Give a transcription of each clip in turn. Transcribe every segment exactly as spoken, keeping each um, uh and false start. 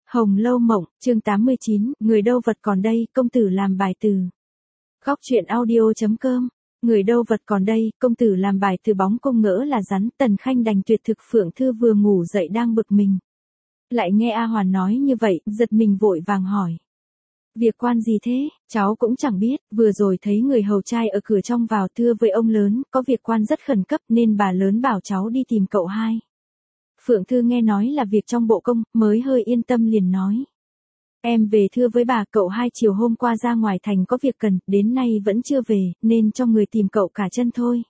Hồng Lâu Mộng, chương tám mươi chín, người đâu vật còn đây, công tử làm bài từ. Góc truyện audio.com, người đâu vật còn đây, công tử làm bài từ bóng cung ngỡ là rắn, Tần Khanh đành tuyệt thực. Phượng Thư vừa ngủ dậy đang bực mình. Lại nghe A Hoàn nói như vậy, giật mình vội vàng hỏi. Việc quan gì thế, cháu cũng chẳng biết, vừa rồi thấy người hầu trai ở cửa trong vào thưa với ông lớn, có việc quan rất khẩn cấp nên bà lớn bảo cháu đi tìm cậu hai. Phượng Thư nghe nói là việc trong bộ công, mới hơi yên tâm liền nói. Em về thưa với bà, cậu hai chiều hôm qua ra ngoài thành có việc cần, đến nay vẫn chưa về, nên cho người tìm cậu cả chân thôi.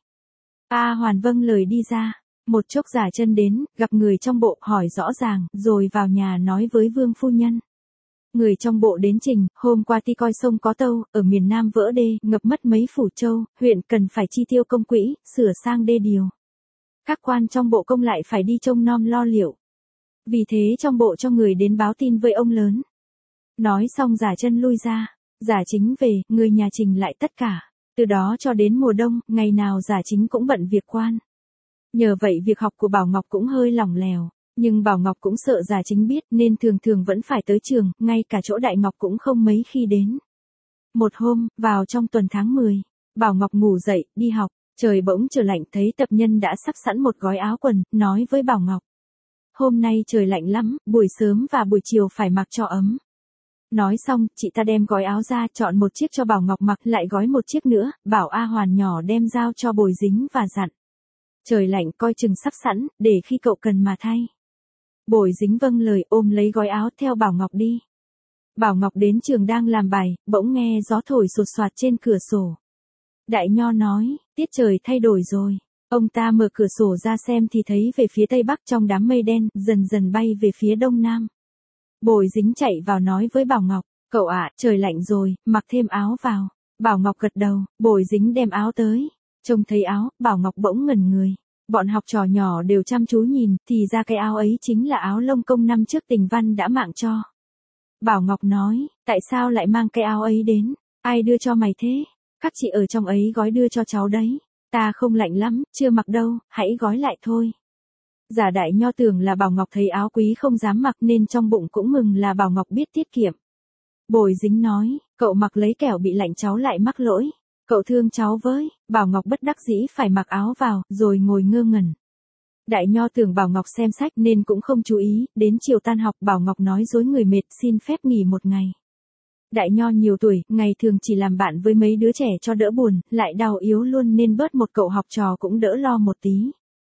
A Hoàn vâng lời đi ra, một chốc giả chân đến, gặp người trong bộ, hỏi rõ ràng, rồi vào nhà nói với Vương phu nhân. Người trong bộ đến trình, hôm qua ti coi sông có tâu, ở miền Nam vỡ đê, ngập mất mấy phủ châu, huyện cần phải chi tiêu công quỹ, sửa sang đê điều. Các quan trong bộ công lại phải đi trông nom lo liệu. Vì thế trong bộ cho người đến báo tin với ông lớn. Nói xong giả chân lui ra, giả chính về, người nhà trình lại tất cả. Từ đó cho đến mùa đông, ngày nào giả chính cũng bận việc quan. Nhờ vậy việc học của Bảo Ngọc cũng hơi lỏng lẻo. Nhưng Bảo Ngọc cũng sợ giả chính biết nên thường thường vẫn phải tới trường, ngay cả chỗ Đại Ngọc cũng không mấy khi đến. Một hôm, vào trong tuần tháng mười, Bảo Ngọc ngủ dậy, đi học, trời bỗng trở lạnh, thấy tập nhân đã sắp sẵn một gói áo quần, nói với Bảo Ngọc. Hôm nay trời lạnh lắm, buổi sớm và buổi chiều phải mặc cho ấm. Nói xong, chị ta đem gói áo ra, chọn một chiếc cho Bảo Ngọc mặc, lại gói một chiếc nữa, bảo A Hoàn nhỏ đem giao cho Bồi Dính và dặn. Trời lạnh coi chừng sắp sẵn, để khi cậu cần mà thay. Bồi Dính vâng lời, ôm lấy gói áo theo Bảo Ngọc đi. Bảo Ngọc đến trường đang làm bài, bỗng nghe gió thổi sột soạt trên cửa sổ. Đại Nho nói, tiết trời thay đổi rồi. Ông ta mở cửa sổ ra xem thì thấy về phía tây bắc trong đám mây đen, dần dần bay về phía đông nam. Bồi Dính chạy vào nói với Bảo Ngọc, cậu ạ, trời lạnh rồi, mặc thêm áo vào. Bảo Ngọc gật đầu, Bồi Dính đem áo tới. Trông thấy áo, Bảo Ngọc bỗng ngẩn người. Bọn học trò nhỏ đều chăm chú nhìn, thì ra cái áo ấy chính là áo lông công năm trước Tình Văn đã mạng cho. Bảo Ngọc nói, tại sao lại mang cái áo ấy đến? Ai đưa cho mày thế? Các chị ở trong ấy gói đưa cho cháu đấy. Ta không lạnh lắm, chưa mặc đâu, hãy gói lại thôi. Giả Đại Nho tưởng là Bảo Ngọc thấy áo quý không dám mặc nên trong bụng cũng mừng là Bảo Ngọc biết tiết kiệm. Bồi Dính nói, cậu mặc lấy kẻo bị lạnh cháu lại mắc lỗi. Cậu thương cháu với. Bảo Ngọc bất đắc dĩ phải mặc áo vào, rồi ngồi ngơ ngẩn. Đại Nho tưởng Bảo Ngọc xem sách nên cũng không chú ý, đến chiều tan học Bảo Ngọc nói dối người mệt xin phép nghỉ một ngày. Đại Nho nhiều tuổi, ngày thường chỉ làm bạn với mấy đứa trẻ cho đỡ buồn, lại đau yếu luôn nên bớt một cậu học trò cũng đỡ lo một tí.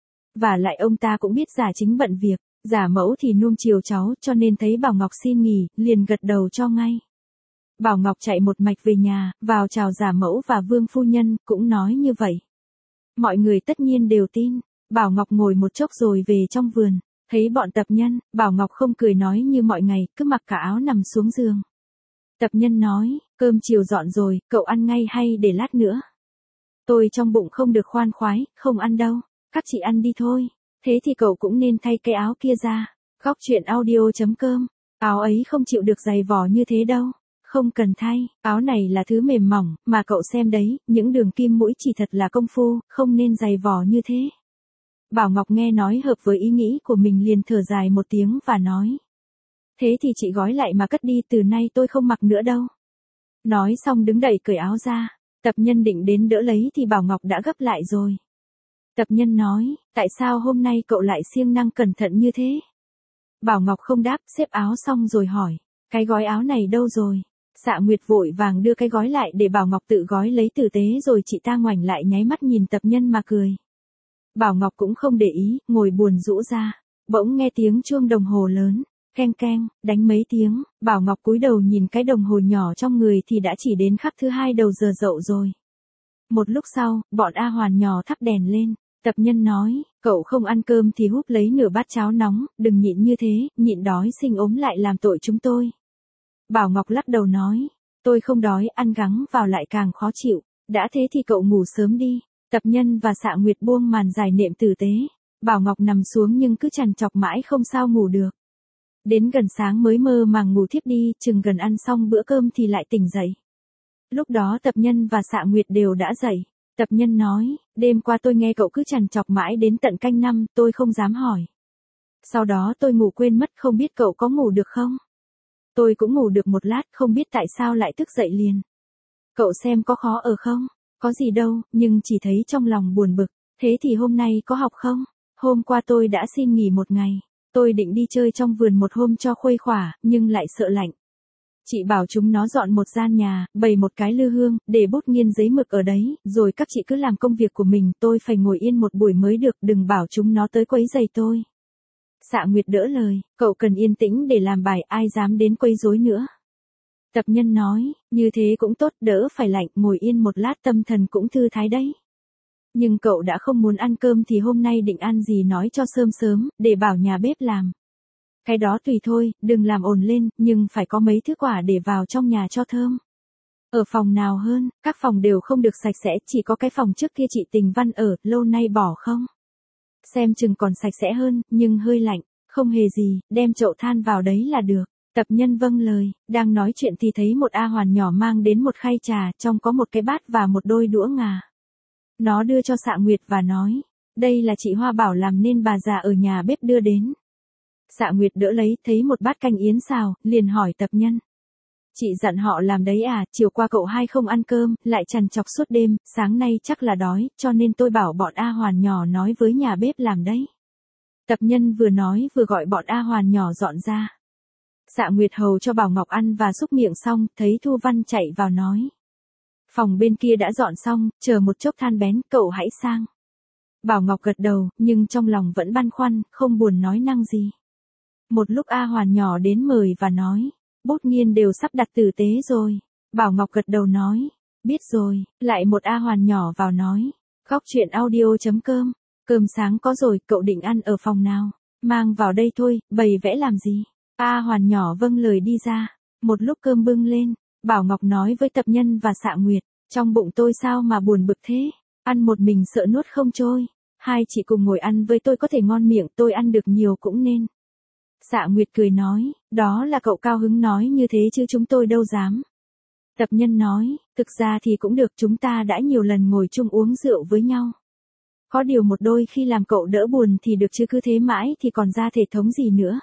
Và lại ông ta cũng biết giả chính bận việc, giả mẫu thì nuông chiều cháu cho nên thấy Bảo Ngọc xin nghỉ, liền gật đầu cho ngay. Bảo Ngọc chạy một mạch về nhà, vào chào giả mẫu và Vương phu nhân, cũng nói như vậy. Mọi người tất nhiên đều tin. Bảo Ngọc ngồi một chốc rồi về trong vườn, thấy bọn tập nhân, Bảo Ngọc không cười nói như mọi ngày, cứ mặc cả áo nằm xuống giường. Tập nhân nói, cơm chiều dọn rồi, cậu ăn ngay hay để lát nữa? Tôi trong bụng không được khoan khoái, không ăn đâu, các chị ăn đi thôi. Thế thì cậu cũng nên thay cái áo kia ra. Góc truyện audio.com, áo ấy không chịu được dày vò như thế đâu. Không cần thay, áo này là thứ mềm mỏng, mà cậu xem đấy, những đường kim mũi chỉ thật là công phu, không nên dày vò như thế. Bảo Ngọc nghe nói hợp với ý nghĩ của mình liền thở dài một tiếng và nói. Thế thì chị gói lại mà cất đi, từ nay tôi không mặc nữa đâu. Nói xong đứng đậy cởi áo ra, tập nhân định đến đỡ lấy thì Bảo Ngọc đã gấp lại rồi. Tập nhân nói, tại sao hôm nay cậu lại siêng năng cẩn thận như thế? Bảo Ngọc không đáp, xếp áo xong rồi hỏi, cái gói áo này đâu rồi? Dạ Nguyệt vội vàng đưa cái gói lại để Bảo Ngọc tự gói lấy tử tế rồi chị ta ngoảnh lại nháy mắt nhìn tập nhân mà cười. Bảo Ngọc cũng không để ý, ngồi buồn rũ ra. Bỗng nghe tiếng chuông đồng hồ lớn, keng keng, đánh mấy tiếng, Bảo Ngọc cúi đầu nhìn cái đồng hồ nhỏ trong người thì đã chỉ đến khắc thứ hai đầu giờ dậu rồi. Một lúc sau, bọn A Hoàn nhỏ thắp đèn lên, tập nhân nói, cậu không ăn cơm thì húp lấy nửa bát cháo nóng, đừng nhịn như thế, nhịn đói sinh ốm lại làm tội chúng tôi. Bảo Ngọc lắc đầu nói, tôi không đói, ăn gắng vào lại càng khó chịu, đã thế thì cậu ngủ sớm đi. Tập nhân và Dạ Nguyệt buông màn dài nệm tử tế. Bảo Ngọc nằm xuống nhưng cứ trằn trọc mãi không sao ngủ được. Đến gần sáng mới mơ màng ngủ thiếp đi, chừng gần ăn xong bữa cơm thì lại tỉnh dậy. Lúc đó Tập nhân và Dạ Nguyệt đều đã dậy. Tập nhân nói, đêm qua tôi nghe cậu cứ trằn trọc mãi đến tận canh năm, tôi không dám hỏi. Sau đó tôi ngủ quên mất, không biết cậu có ngủ được không? Tôi cũng ngủ được một lát, không biết tại sao lại thức dậy liền. Cậu xem có khó ở không? Có gì đâu, nhưng chỉ thấy trong lòng buồn bực. Thế thì hôm nay có học không? Hôm qua tôi đã xin nghỉ một ngày. Tôi định đi chơi trong vườn một hôm cho khuây khỏa, nhưng lại sợ lạnh. Chị bảo chúng nó dọn một gian nhà, bày một cái lư hương, để bút nghiên giấy mực ở đấy, rồi các chị cứ làm công việc của mình, tôi phải ngồi yên một buổi mới được, đừng bảo chúng nó tới quấy rầy tôi. Xạ Nguyệt đỡ lời, cậu cần yên tĩnh để làm bài, ai dám đến quấy rối nữa. Tập Nhân nói, như thế cũng tốt, đỡ phải lạnh, ngồi yên một lát tâm thần cũng thư thái đấy. Nhưng cậu đã không muốn ăn cơm thì hôm nay định ăn gì nói cho sớm sớm, để bảo nhà bếp làm. Cái đó tùy thôi, đừng làm ồn lên, nhưng phải có mấy thứ quả để vào trong nhà cho thơm. Ở phòng nào hơn, các phòng đều không được sạch sẽ, chỉ có cái phòng trước kia chị Tình Văn ở, lâu nay bỏ không? Xem chừng còn sạch sẽ hơn, nhưng hơi lạnh, không hề gì, đem chậu than vào đấy là được. Tập Nhân vâng lời, đang nói chuyện thì thấy một A Hoàn nhỏ mang đến một khay trà, trong có một cái bát và một đôi đũa ngà. Nó đưa cho Xạ Nguyệt và nói, đây là chị Hoa bảo làm nên bà già ở nhà bếp đưa đến. Xạ Nguyệt đỡ lấy, thấy một bát canh yến xào, liền hỏi Tập Nhân. Chị dặn họ làm đấy à, chiều qua cậu hai không ăn cơm, lại trằn trọc suốt đêm, sáng nay chắc là đói, cho nên tôi bảo bọn A Hoàn nhỏ nói với nhà bếp làm đấy. Tập Nhân vừa nói vừa gọi bọn A Hoàn nhỏ dọn ra. Xạ Nguyệt hầu cho Bảo Ngọc ăn và xúc miệng xong, thấy Thu Văn chạy vào nói. Phòng bên kia đã dọn xong, chờ một chốc than bén, cậu hãy sang. Bảo Ngọc gật đầu, nhưng trong lòng vẫn băn khoăn, không buồn nói năng gì. Một lúc A Hoàn nhỏ đến mời và nói, Bút Nghiên đều sắp đặt tử tế rồi. Bảo Ngọc gật đầu nói, biết rồi, lại một A Hoàn nhỏ vào nói, Góc truyện audio chấm com, cơm sáng có rồi, cậu định ăn ở phòng nào, mang vào đây thôi, bày vẽ làm gì. A Hoàn nhỏ vâng lời đi ra, một lúc cơm bưng lên, Bảo Ngọc nói với Tập Nhân và Xạ Nguyệt, trong bụng tôi sao mà buồn bực thế, ăn một mình sợ nuốt không trôi, hai chị cùng ngồi ăn với tôi có thể ngon miệng, tôi ăn được nhiều cũng nên. Xạ Nguyệt cười nói, đó là cậu cao hứng nói như thế chứ chúng tôi đâu dám. Tập Nhân nói, thực ra thì cũng được, chúng ta đã nhiều lần ngồi chung uống rượu với nhau. Có điều một đôi khi làm cậu đỡ buồn thì được chứ cứ thế mãi thì còn ra thể thống gì nữa.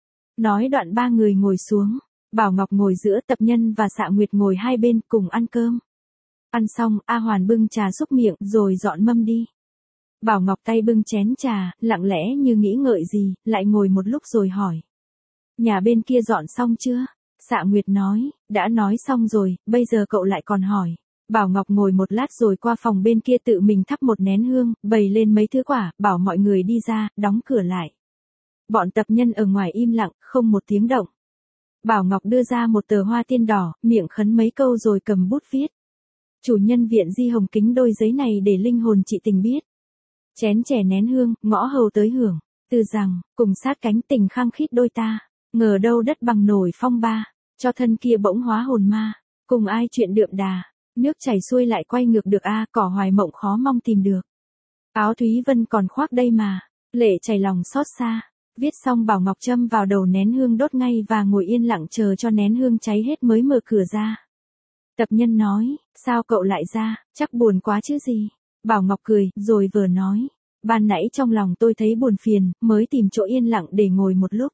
Nói đoạn ba người ngồi xuống, Bảo Ngọc ngồi giữa, Tập Nhân và Xạ Nguyệt ngồi hai bên cùng ăn cơm. Ăn xong, A Hoàn bưng trà xúc miệng rồi dọn mâm đi. Bảo Ngọc tay bưng chén trà, lặng lẽ như nghĩ ngợi gì, lại ngồi một lúc rồi hỏi. Nhà bên kia dọn xong chưa? Xạ Nguyệt nói, đã nói xong rồi, bây giờ cậu lại còn hỏi. Bảo Ngọc ngồi một lát rồi qua phòng bên kia tự mình thắp một nén hương, bày lên mấy thứ quả, bảo mọi người đi ra, đóng cửa lại. Bọn Tập Nhân ở ngoài im lặng, không một tiếng động. Bảo Ngọc đưa ra một tờ hoa tiên đỏ, miệng khấn mấy câu rồi cầm bút viết. Chủ nhân viện Di Hồng kính đôi giấy này để linh hồn chị Tình biết. Chén chè nén hương, ngõ hầu tới hưởng. Từ rằng, cùng sát cánh tình khăng khít đôi ta. Ngờ đâu đất bằng nổi phong ba. Cho thân kia bỗng hóa hồn ma. Cùng ai chuyện đượm đà. Nước chảy xuôi lại quay ngược được a, cỏ hoài mộng khó mong tìm được. Áo Thúy Vân còn khoác đây mà. Lệ chảy lòng xót xa. Viết xong Bảo Ngọc châm vào đầu nén hương đốt ngay và ngồi yên lặng chờ cho nén hương cháy hết mới mở cửa ra. Tập Nhân nói, sao cậu lại ra, chắc buồn quá chứ gì. Bảo Ngọc cười, rồi vừa nói, ban nãy trong lòng tôi thấy buồn phiền, mới tìm chỗ yên lặng để ngồi một lúc.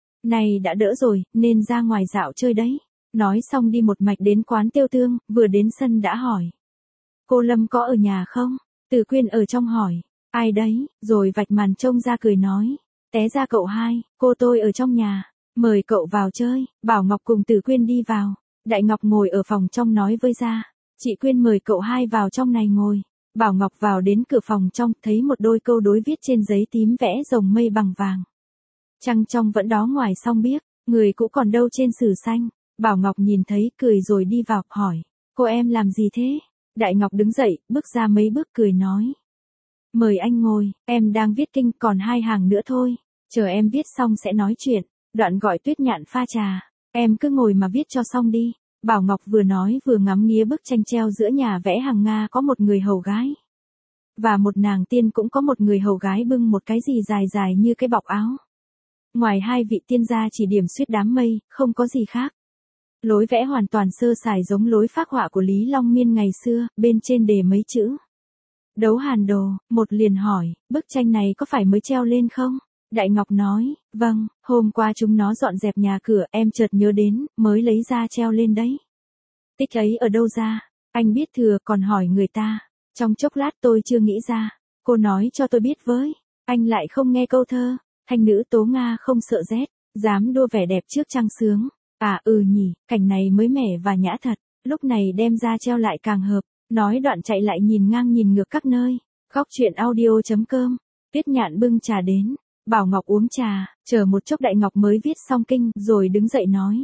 Này đã đỡ rồi, nên ra ngoài dạo chơi đấy. Nói xong đi một mạch đến quán Tiêu Tương, vừa đến sân đã hỏi. Cô Lâm có ở nhà không? Từ Quyên ở trong hỏi, ai đấy, rồi vạch màn trông ra cười nói. Té ra cậu hai, cô tôi ở trong nhà, mời cậu vào chơi. Bảo Ngọc cùng Từ Quyên đi vào. Đại Ngọc ngồi ở phòng trong nói với gia, chị Quyên mời cậu hai vào trong này ngồi. Bảo Ngọc vào đến cửa phòng trong, thấy một đôi câu đối viết trên giấy tím vẽ rồng mây bằng vàng. Trăng trong vẫn đó ngoài song biếc, người cũ còn đâu trên sử xanh. Bảo Ngọc nhìn thấy, cười rồi đi vào, hỏi, cô em làm gì thế? Đại Ngọc đứng dậy, bước ra mấy bước cười nói. Mời anh ngồi, em đang viết kinh, còn hai hàng nữa thôi. Chờ em viết xong sẽ nói chuyện. Đoạn gọi Tuyết Nhạn pha trà. Em cứ ngồi mà viết cho xong đi. Bảo Ngọc vừa nói vừa ngắm nghía bức tranh treo giữa nhà vẽ hàng Nga có một người hầu gái. Và một nàng tiên cũng có một người hầu gái bưng một cái gì dài dài như cái bọc áo. Ngoài hai vị tiên gia chỉ điểm xuyết đám mây, không có gì khác. Lối vẽ hoàn toàn sơ sài giống lối phác họa của Lý Long Miên ngày xưa, bên trên đề mấy chữ. Đấu Hàn Đồ, một liền hỏi, bức tranh này có phải mới treo lên không? Đại Ngọc nói, vâng, hôm qua chúng nó dọn dẹp nhà cửa, em chợt nhớ đến, mới lấy ra treo lên đấy. Tích ấy ở đâu ra? Anh biết thừa còn hỏi người ta. Trong chốc lát tôi chưa nghĩ ra. Cô nói cho tôi biết với. Anh lại không nghe câu thơ. Thanh nữ tố Nga không sợ rét, dám đua vẻ đẹp trước trăng sướng. À ừ nhỉ, cảnh này mới mẻ và nhã thật. Lúc này đem ra treo lại càng hợp. Nói đoạn chạy lại nhìn ngang nhìn ngược các nơi. Góc chuyện audio chấm com. Tuyết Nhạn bưng trà đến. Bảo Ngọc uống trà, chờ một chốc Đại Ngọc mới viết xong kinh, rồi đứng dậy nói.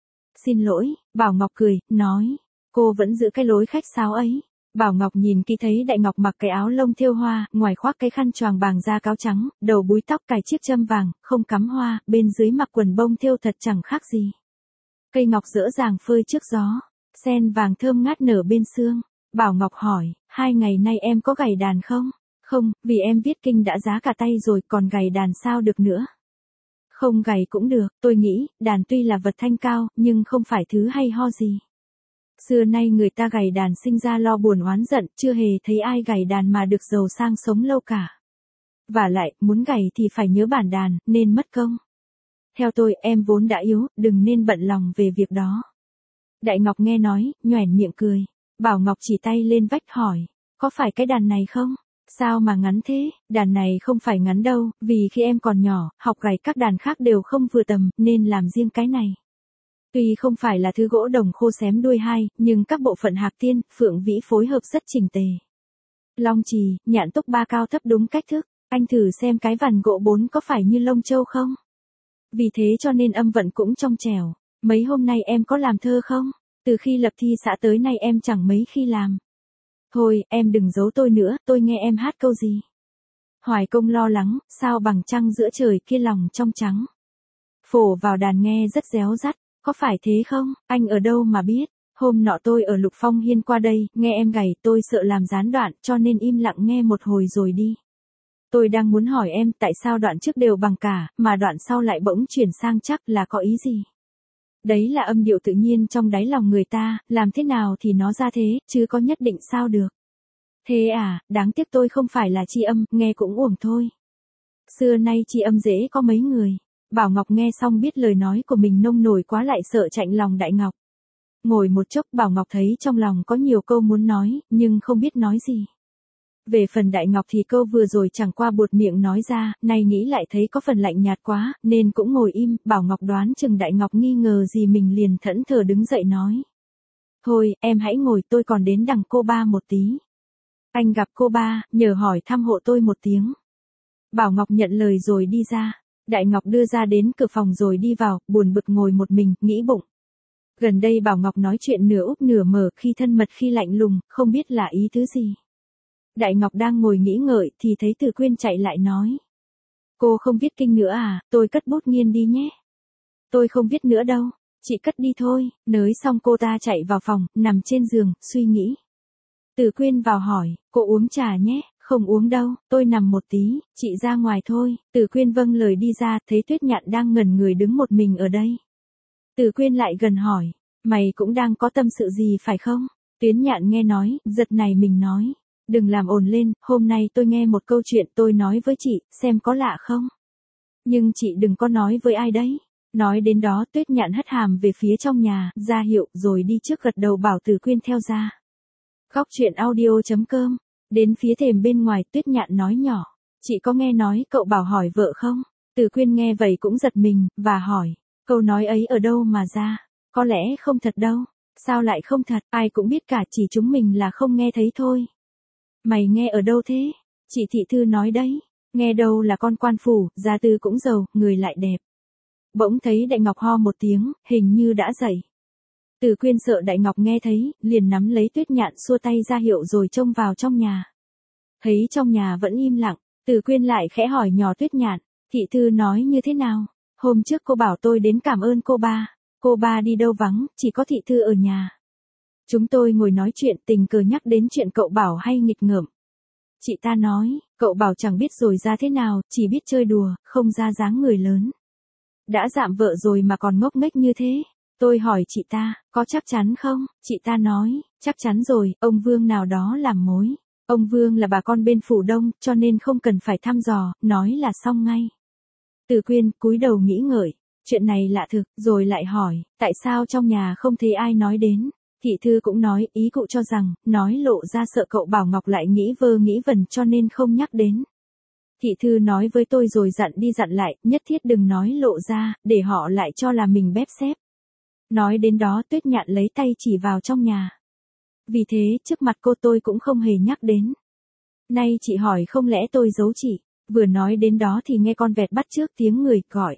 Xin lỗi, Bảo Ngọc cười, nói. Cô vẫn giữ cái lối khách sáo ấy. Bảo Ngọc nhìn kỹ thấy Đại Ngọc mặc cái áo lông thêu hoa, ngoài khoác cái khăn choàng bàng da cáo trắng, đầu búi tóc cài chiếc châm vàng, không cắm hoa, bên dưới mặc quần bông thêu thật chẳng khác gì. Cây ngọc dỡ dàng phơi trước gió, sen vàng thơm ngát nở bên sương. Bảo Ngọc hỏi, hai ngày nay em có gảy đàn không? Không, vì em viết kinh đã giá cả tay rồi, còn gảy đàn sao được nữa. Không gảy cũng được, tôi nghĩ, đàn tuy là vật thanh cao, nhưng không phải thứ hay ho gì. Xưa nay người ta gảy đàn sinh ra lo buồn oán giận, chưa hề thấy ai gảy đàn mà được giàu sang sống lâu cả. Và lại, muốn gảy thì phải nhớ bản đàn, nên mất công. Theo tôi, em vốn đã yếu, đừng nên bận lòng về việc đó. Đại Ngọc nghe nói, nhoẻn miệng cười. Bảo Ngọc chỉ tay lên vách hỏi, có phải cái đàn này không? Sao mà ngắn thế? Đàn này không phải ngắn đâu, vì khi em còn nhỏ, học gảy các đàn khác đều không vừa tầm, nên làm riêng cái này. Tuy không phải là thứ gỗ đồng khô xém đuôi hai, nhưng các bộ phận hạc tiên, phượng vĩ phối hợp rất chỉnh tề. Long trì, nhạn túc ba cao thấp đúng cách thức, anh thử xem cái vằn gỗ bốn có phải như lông châu không? Vì thế cho nên âm vận cũng trong trẻo. Mấy hôm nay em có làm thơ không? Từ khi lập thi xã tới nay em chẳng mấy khi làm. Thôi, em đừng giấu tôi nữa, tôi nghe em hát câu gì. Hoài Công lo lắng, sao bằng trăng giữa trời kia lòng trong trắng. Phổ vào đàn nghe rất réo rắt, có phải thế không, anh ở đâu mà biết. Hôm nọ tôi ở Lục Phong Hiên qua đây, nghe em gảy tôi sợ làm gián đoạn, cho nên im lặng nghe một hồi rồi đi. Tôi đang muốn hỏi em tại sao đoạn trước đều bằng cả, mà đoạn sau lại bỗng chuyển sang chắc là có ý gì. Đấy là âm điệu tự nhiên trong đáy lòng người ta, làm thế nào thì nó ra thế, chứ có nhất định sao được. Thế à, đáng tiếc tôi không phải là tri âm, nghe cũng uổng thôi. Xưa nay tri âm dễ có mấy người. Bảo Ngọc nghe xong biết lời nói của mình nông nổi quá lại sợ chạnh lòng Đại Ngọc. Ngồi một chốc Bảo Ngọc thấy trong lòng có nhiều câu muốn nói, nhưng không biết nói gì. Về phần Đại Ngọc thì câu vừa rồi chẳng qua buột miệng nói ra, nay nghĩ lại thấy có phần lạnh nhạt quá, nên cũng ngồi im. Bảo Ngọc đoán chừng Đại Ngọc nghi ngờ gì mình liền thẫn thờ đứng dậy nói. Thôi, em hãy ngồi, tôi còn đến đằng cô ba một tí. Anh gặp cô ba, nhờ hỏi thăm hộ tôi một tiếng. Bảo Ngọc nhận lời rồi đi ra. Đại Ngọc đưa ra đến cửa phòng rồi đi vào, buồn bực ngồi một mình, nghĩ bụng. Gần đây Bảo Ngọc nói chuyện nửa úp nửa mở, khi thân mật khi lạnh lùng, không biết là ý tứ gì. Đại Ngọc đang ngồi nghĩ ngợi thì thấy Từ Quyên chạy lại nói. Cô không viết kinh nữa à, tôi cất bút nghiên đi nhé. Tôi không viết nữa đâu, chị cất đi thôi. Nới xong cô ta chạy vào phòng, nằm trên giường, suy nghĩ. Từ Quyên vào hỏi, cô uống trà nhé. Không uống đâu, tôi nằm một tí, chị ra ngoài thôi. Từ Quyên vâng lời đi ra, thấy Tuyết Nhạn đang ngẩn người đứng một mình ở đây. Từ Quyên lại gần hỏi, mày cũng đang có tâm sự gì phải không? Tuyết Nhạn nghe nói, giật này mình nói. Đừng làm ồn lên, hôm nay tôi nghe một câu chuyện tôi nói với chị, xem có lạ không? Nhưng chị đừng có nói với ai đấy. Nói đến đó Tuyết Nhạn hất hàm về phía trong nhà, ra hiệu, rồi đi trước gật đầu bảo Từ Quyên theo ra. Góc chuyện audio chấm com. Đến phía thềm bên ngoài Tuyết Nhạn nói nhỏ. Chị có nghe nói cậu Bảo hỏi vợ không? Từ Quyên nghe vậy cũng giật mình, và hỏi. Câu nói ấy ở đâu mà ra? Có lẽ không thật đâu. Sao lại không thật? Ai cũng biết cả, chỉ chúng mình là không nghe thấy thôi. Mày nghe ở đâu thế? Chị Thị Thư nói đấy. Nghe đâu là con quan phủ, gia tư cũng giàu, người lại đẹp. Bỗng thấy Đại Ngọc ho một tiếng, hình như đã dậy. Từ Quyên sợ Đại Ngọc nghe thấy, liền nắm lấy Tuyết Nhạn xua tay ra hiệu rồi trông vào trong nhà. Thấy trong nhà vẫn im lặng, Từ Quyên lại khẽ hỏi nhỏ Tuyết Nhạn, Thị Thư nói như thế nào? Hôm trước cô bảo tôi đến cảm ơn cô ba. Cô ba đi đâu vắng, chỉ có Thị Thư ở nhà. Chúng tôi ngồi nói chuyện, tình cờ nhắc đến chuyện cậu Bảo hay nghịch ngợm. Chị ta nói, cậu Bảo chẳng biết rồi ra thế nào, chỉ biết chơi đùa, không ra dáng người lớn. Đã dạm vợ rồi mà còn ngốc nghếch như thế. Tôi hỏi chị ta, có chắc chắn không? Chị ta nói, chắc chắn rồi, ông Vương nào đó làm mối. Ông Vương là bà con bên Phủ Đông, cho nên không cần phải thăm dò, nói là xong ngay. Từ Quyên cúi đầu nghĩ ngợi, chuyện này lạ thực, rồi lại hỏi, tại sao trong nhà không thấy ai nói đến. Thị thư cũng nói, ý cụ cho rằng, nói lộ ra sợ cậu Bảo Ngọc lại nghĩ vơ nghĩ vẩn cho nên không nhắc đến. Thị thư nói với tôi rồi dặn đi dặn lại, nhất thiết đừng nói lộ ra, để họ lại cho là mình bếp xếp. Nói đến đó Tuyết Nhạn lấy tay chỉ vào trong nhà. Vì thế, trước mặt cô tôi cũng không hề nhắc đến. Nay chị hỏi không lẽ tôi giấu chị, vừa nói đến đó thì nghe con vẹt bắt trước tiếng người gọi.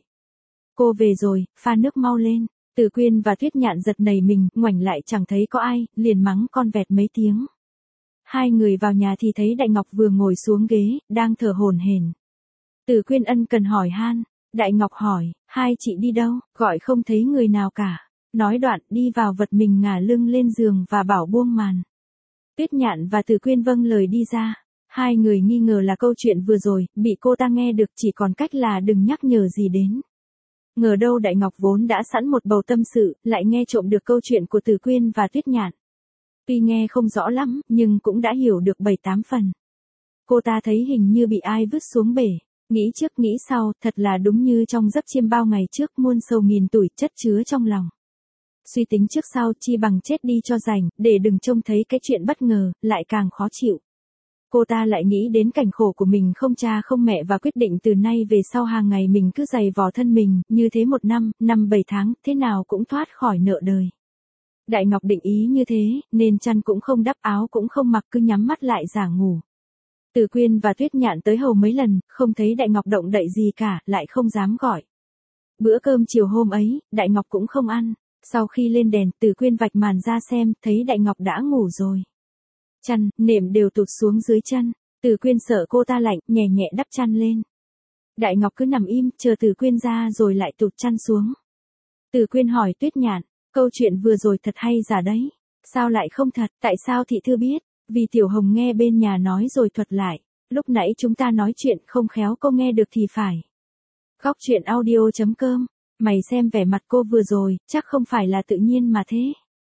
Cô về rồi, pha nước mau lên. Từ Quyên và Tuyết Nhạn giật nảy mình, ngoảnh lại chẳng thấy có ai, liền mắng con vẹt mấy tiếng. Hai người vào nhà thì thấy Đại Ngọc vừa ngồi xuống ghế, đang thở hổn hển. Từ Quyên ân cần hỏi han, Đại Ngọc hỏi, hai chị đi đâu, gọi không thấy người nào cả. Nói đoạn đi vào vật mình ngả lưng lên giường và bảo buông màn. Tuyết Nhạn và Từ Quyên vâng lời đi ra. Hai người nghi ngờ là câu chuyện vừa rồi, bị cô ta nghe được chỉ còn cách là đừng nhắc nhở gì đến. Ngờ đâu Đại Ngọc vốn đã sẵn một bầu tâm sự, lại nghe trộm được câu chuyện của Từ Quyên và Tuyết Nhạn. Tuy nghe không rõ lắm, nhưng cũng đã hiểu được bảy tám phần. Cô ta thấy hình như bị ai vứt xuống bể. Nghĩ trước nghĩ sau, thật là đúng như trong giấc chiêm bao ngày trước muôn sầu nghìn tủi chất chứa trong lòng. Suy tính trước sau chi bằng chết đi cho rảnh, để đừng trông thấy cái chuyện bất ngờ, lại càng khó chịu. Cô ta lại nghĩ đến cảnh khổ của mình không cha không mẹ và quyết định từ nay về sau hàng ngày mình cứ giày vò thân mình, như thế một năm, năm bảy tháng, thế nào cũng thoát khỏi nợ đời. Đại Ngọc định ý như thế, nên chăn cũng không đắp áo cũng không mặc cứ nhắm mắt lại giả ngủ. Từ Quyên và Tuyết Nhạn tới hầu mấy lần, không thấy Đại Ngọc động đậy gì cả, lại không dám gọi. Bữa cơm chiều hôm ấy, Đại Ngọc cũng không ăn. Sau khi lên đèn, Từ Quyên vạch màn ra xem, thấy Đại Ngọc đã ngủ rồi. Chăn, nệm đều tụt xuống dưới chân. Từ Quyên sợ cô ta lạnh, nhẹ nhẹ đắp chăn lên. Đại Ngọc cứ nằm im, chờ Từ Quyên ra rồi lại tụt chăn xuống. Từ Quyên hỏi Tuyết Nhạn, câu chuyện vừa rồi thật hay giả đấy. Sao lại không thật, tại sao thị thư biết? Vì Tiểu Hồng nghe bên nhà nói rồi thuật lại. Lúc nãy chúng ta nói chuyện không khéo cô nghe được thì phải. Góc truyện audio chấm com. Mày xem vẻ mặt cô vừa rồi, chắc không phải là tự nhiên mà thế.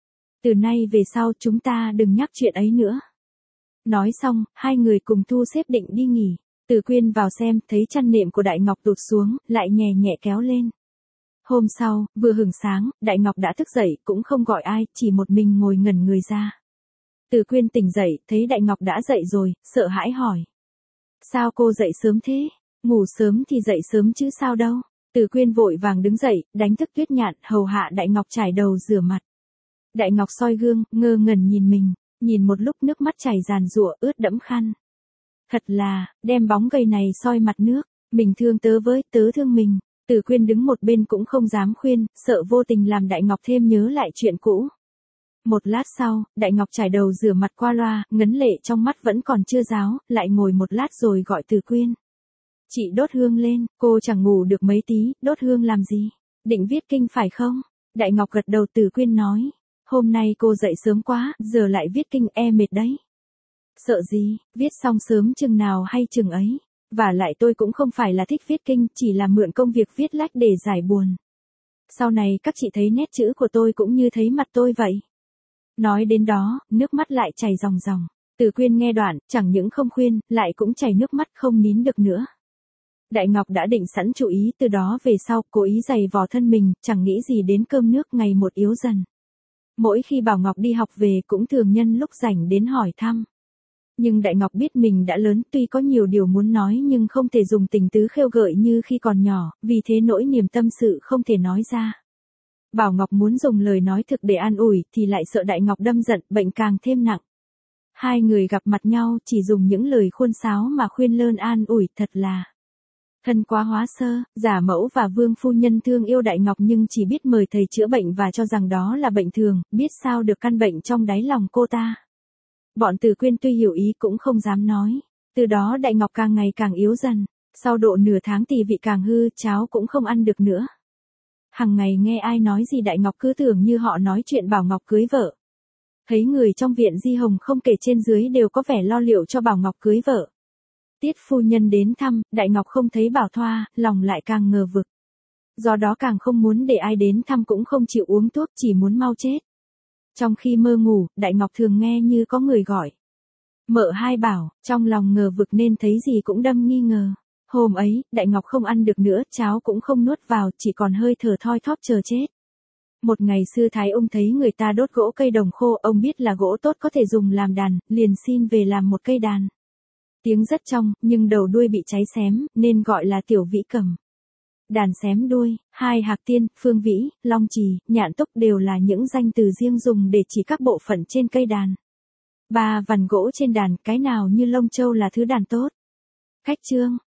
Từ nay về sau chúng ta đừng nhắc chuyện ấy nữa. Nói xong, hai người cùng thu xếp định đi nghỉ. Từ Quyên vào xem, thấy chăn nệm của Đại Ngọc tụt xuống, lại nhẹ nhẹ kéo lên. Hôm sau, vừa hửng sáng, Đại Ngọc đã thức dậy, cũng không gọi ai, chỉ một mình ngồi ngẩn người ra. Từ Quyên tỉnh dậy, thấy Đại Ngọc đã dậy rồi, sợ hãi hỏi. Sao cô dậy sớm thế? Ngủ sớm thì dậy sớm chứ sao đâu. Từ Quyên vội vàng đứng dậy, đánh thức Tuyết Nhạn, hầu hạ Đại Ngọc chải đầu rửa mặt. Đại Ngọc soi gương, ngơ ngẩn nhìn mình, nhìn một lúc nước mắt chảy ràn rụa ướt đẫm khăn. Thật là, đem bóng gầy này soi mặt nước, mình thương tớ với, tớ thương mình. Từ Quyên đứng một bên cũng không dám khuyên, sợ vô tình làm Đại Ngọc thêm nhớ lại chuyện cũ. Một lát sau, Đại Ngọc chải đầu rửa mặt qua loa, ngấn lệ trong mắt vẫn còn chưa ráo, lại ngồi một lát rồi gọi Từ Quyên. Chị đốt hương lên, cô chẳng ngủ được mấy tí, đốt hương làm gì? Định viết kinh phải không? Đại Ngọc gật đầu. Từ Quyên nói. Hôm nay cô dậy sớm quá, giờ lại viết kinh e mệt đấy. Sợ gì, viết xong sớm chừng nào hay chừng ấy. Và lại tôi cũng không phải là thích viết kinh, chỉ là mượn công việc viết lách để giải buồn. Sau này các chị thấy nét chữ của tôi cũng như thấy mặt tôi vậy. Nói đến đó, nước mắt lại chảy ròng ròng. Từ Quyên nghe đoạn, chẳng những không khuyên, lại cũng chảy nước mắt không nín được nữa. Đại Ngọc đã định sẵn chủ ý từ đó về sau, cố ý giày vò thân mình, chẳng nghĩ gì đến cơm nước ngày một yếu dần. Mỗi khi Bảo Ngọc đi học về cũng thường nhân lúc rảnh đến hỏi thăm. Nhưng Đại Ngọc biết mình đã lớn, tuy có nhiều điều muốn nói nhưng không thể dùng tình tứ khêu gợi như khi còn nhỏ, vì thế nỗi niềm tâm sự không thể nói ra. Bảo Ngọc muốn dùng lời nói thực để an ủi thì lại sợ Đại Ngọc đâm giận, bệnh càng thêm nặng. Hai người gặp mặt nhau chỉ dùng những lời khuôn sáo mà khuyên lơn an ủi, thật là thân quá hóa sơ. Giả mẫu và Vương phu nhân thương yêu Đại Ngọc nhưng chỉ biết mời thầy chữa bệnh và cho rằng đó là bệnh thường, biết sao được căn bệnh trong đáy lòng cô ta. Bọn Từ Quyên tuy hiểu ý cũng không dám nói. Từ đó Đại Ngọc càng ngày càng yếu dần. Sau độ nửa tháng thì vị càng hư, cháo cũng không ăn được nữa. Hằng ngày nghe ai nói gì Đại Ngọc cứ tưởng như họ nói chuyện Bảo Ngọc cưới vợ. Thấy người trong viện Di Hồng không kể trên dưới đều có vẻ lo liệu cho Bảo Ngọc cưới vợ. Tiết phu nhân đến thăm, Đại Ngọc không thấy Bảo Thoa, lòng lại càng ngờ vực. Do đó càng không muốn để ai đến thăm cũng không chịu uống thuốc, chỉ muốn mau chết. Trong khi mơ ngủ, Đại Ngọc thường nghe như có người gọi. Mợ hai bảo, trong lòng ngờ vực nên thấy gì cũng đâm nghi ngờ. Hôm ấy, Đại Ngọc không ăn được nữa, cháo cũng không nuốt vào, chỉ còn hơi thở thoi thóp chờ chết. Một ngày xưa Thái ông thấy người ta đốt gỗ cây đồng khô, ông biết là gỗ tốt có thể dùng làm đàn, liền xin về làm một cây đàn. Tiếng rất trong, nhưng đầu đuôi bị cháy xém, nên gọi là tiểu vĩ cầm. Đàn xém đuôi, hai hạc tiên, phương vĩ, long trì, nhạn túc đều là những danh từ riêng dùng để chỉ các bộ phận trên cây đàn. Ba vằn gỗ trên đàn, cái nào như lông châu là thứ đàn tốt. Khách chương.